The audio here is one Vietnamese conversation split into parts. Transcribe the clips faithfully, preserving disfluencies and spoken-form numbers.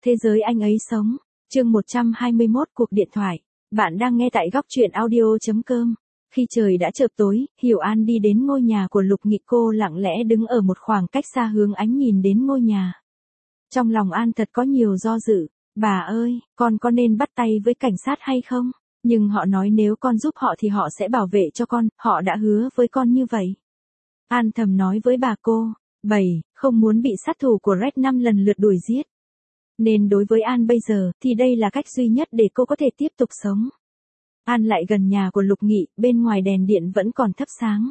Thế giới anh ấy sống. Chương một trăm hai mươi mốt cuộc điện thoại. Bạn đang nghe tại góc truyện audio.com. Khi trời đã chợp tối, Hiểu An đi đến ngôi nhà của Lục Nghị. Cô lặng lẽ đứng ở một khoảng cách xa hướng ánh nhìn đến ngôi nhà. Trong lòng An thật có nhiều do dự. Bà ơi, con có nên bắt tay với cảnh sát hay không? Nhưng họ nói nếu con giúp họ thì họ sẽ bảo vệ cho con, họ đã hứa với con như vậy. An thầm nói với bà cô. Bảy, không muốn bị sát thủ của Red năm lần lượt đuổi giết. Nên đối với An bây giờ, thì đây là cách duy nhất để cô có thể tiếp tục sống. An lại gần nhà của Lục Nghị, bên ngoài đèn điện vẫn còn thắp sáng.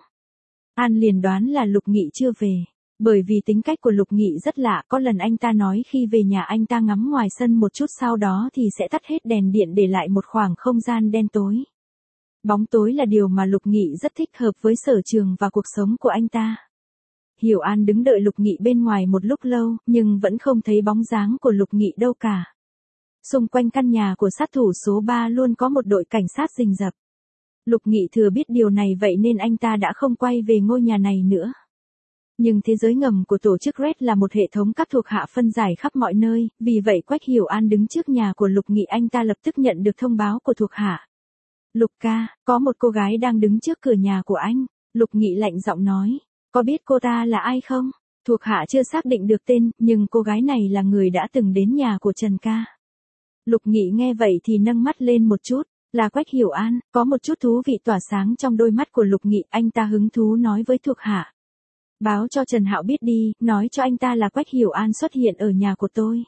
An liền đoán là Lục Nghị chưa về. Bởi vì tính cách của Lục Nghị rất lạ, có lần anh ta nói khi về nhà anh ta ngắm ngoài sân một chút sau đó thì sẽ tắt hết đèn điện để lại một khoảng không gian đen tối. Bóng tối là điều mà Lục Nghị rất thích hợp với sở trường và cuộc sống của anh ta. Hiểu An đứng đợi Lục Nghị bên ngoài một lúc lâu, nhưng vẫn không thấy bóng dáng của Lục Nghị đâu cả. Xung quanh căn nhà của sát thủ số ba luôn có một đội cảnh sát rình rập. Lục Nghị thừa biết điều này vậy nên anh ta đã không quay về ngôi nhà này nữa. Nhưng thế giới ngầm của tổ chức Red là một hệ thống các thuộc hạ phân giải khắp mọi nơi, vì vậy Quách Hiểu An đứng trước nhà của Lục Nghị anh ta lập tức nhận được thông báo của thuộc hạ. Lục ca, có một cô gái đang đứng trước cửa nhà của anh. Lục Nghị lạnh giọng nói. Có biết cô ta là ai không? Thuộc hạ chưa xác định được tên, nhưng cô gái này là người đã từng đến nhà của Trần ca. Lục Nghị nghe vậy thì nâng mắt lên một chút, là Quách Hiểu An, có một chút thú vị tỏa sáng trong đôi mắt của Lục Nghị, anh ta hứng thú nói với thuộc hạ. Báo cho Trần Hạo biết đi, nói cho anh ta là Quách Hiểu An xuất hiện ở nhà của tôi.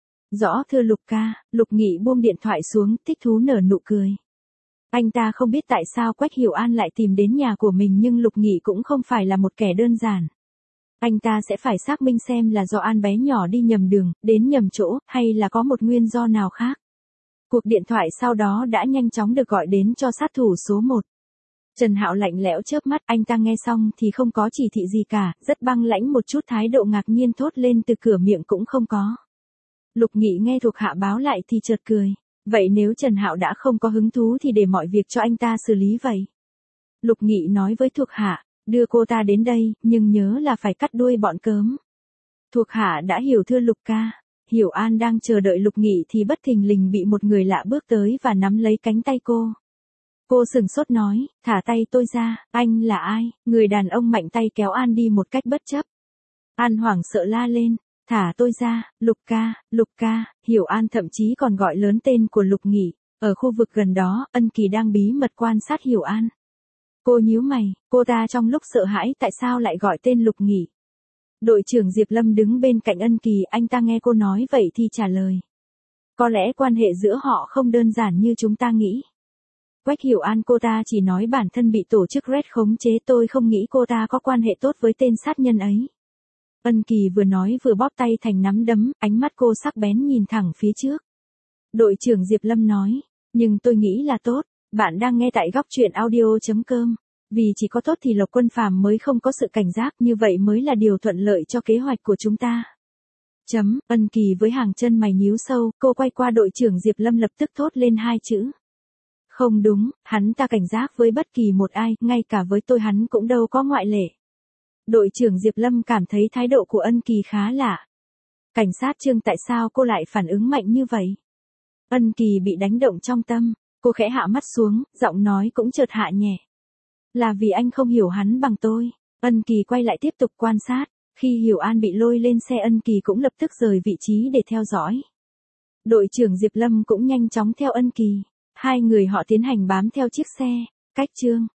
Rõ thưa Lục ca, Lục Nghị buông điện thoại xuống, thích thú nở nụ cười. Anh ta không biết tại sao Quách Hiểu An lại tìm đến nhà của mình nhưng Lục Nghị cũng không phải là một kẻ đơn giản. Anh ta sẽ phải xác minh xem là do An bé nhỏ đi nhầm đường, đến nhầm chỗ, hay là có một nguyên do nào khác. Cuộc điện thoại sau đó đã nhanh chóng được gọi đến cho sát thủ số một. Trần Hạo lạnh lẽo chớp mắt, anh ta nghe xong thì không có chỉ thị gì cả, rất băng lãnh một chút, thái độ ngạc nhiên thốt lên từ cửa miệng cũng không có. Lục Nghị nghe thuộc hạ báo lại thì chợt cười. Vậy nếu Trần Hạo đã không có hứng thú thì để mọi việc cho anh ta xử lý vậy. Lục Nghị nói với thuộc hạ, đưa cô ta đến đây, nhưng nhớ là phải cắt đuôi bọn cớm. Thuộc hạ đã hiểu thưa Lục ca. Hiểu An đang chờ đợi Lục Nghị thì bất thình lình bị một người lạ bước tới và nắm lấy cánh tay cô. Cô sừng sốt nói, thả tay tôi ra, anh là ai? Người đàn ông mạnh tay kéo An đi một cách bất chấp. An hoảng sợ la lên. Thả tôi ra, Lục ca, Lục ca. Hiểu An thậm chí còn gọi lớn tên của Lục Nghị. Ở khu vực gần đó, Ân Kỳ đang bí mật quan sát Hiểu An. Cô nhíu mày, cô ta trong lúc sợ hãi tại sao lại gọi tên Lục Nghị. Đội trưởng Diệp Lâm đứng bên cạnh Ân Kỳ, anh ta nghe cô nói vậy thì trả lời. Có lẽ quan hệ giữa họ không đơn giản như chúng ta nghĩ. Quách Hiểu An, cô ta chỉ nói bản thân bị tổ chức Red khống chế, tôi không nghĩ cô ta có quan hệ tốt với tên sát nhân ấy. Ân Kỳ vừa nói vừa bóp tay thành nắm đấm, ánh mắt cô sắc bén nhìn thẳng phía trước. Đội trưởng Diệp Lâm nói, nhưng tôi nghĩ là tốt, bạn đang nghe tại góc truyện audio.com. Vì chỉ có tốt thì Lộc Quân Phàm mới không có sự cảnh giác, như vậy mới là điều thuận lợi cho kế hoạch của chúng ta. Chấm, Ân Kỳ với hàng chân mày nhíu sâu, cô quay qua đội trưởng Diệp Lâm lập tức thốt lên hai chữ. Không đúng, hắn ta cảnh giác với bất kỳ một ai, ngay cả với tôi hắn cũng đâu có ngoại lệ. Đội trưởng Diệp Lâm cảm thấy thái độ của Ân Kỳ khá lạ. Cảnh sát Trương, tại sao cô lại phản ứng mạnh như vậy? Ân Kỳ bị đánh động trong tâm, cô khẽ hạ mắt xuống, giọng nói cũng chợt hạ nhẹ. Là vì anh không hiểu hắn bằng tôi. Ân Kỳ quay lại tiếp tục quan sát, khi Hiểu An bị lôi lên xe Ân Kỳ cũng lập tức rời vị trí để theo dõi. Đội trưởng Diệp Lâm cũng nhanh chóng theo Ân Kỳ. Hai người họ tiến hành bám theo chiếc xe, cách Trương,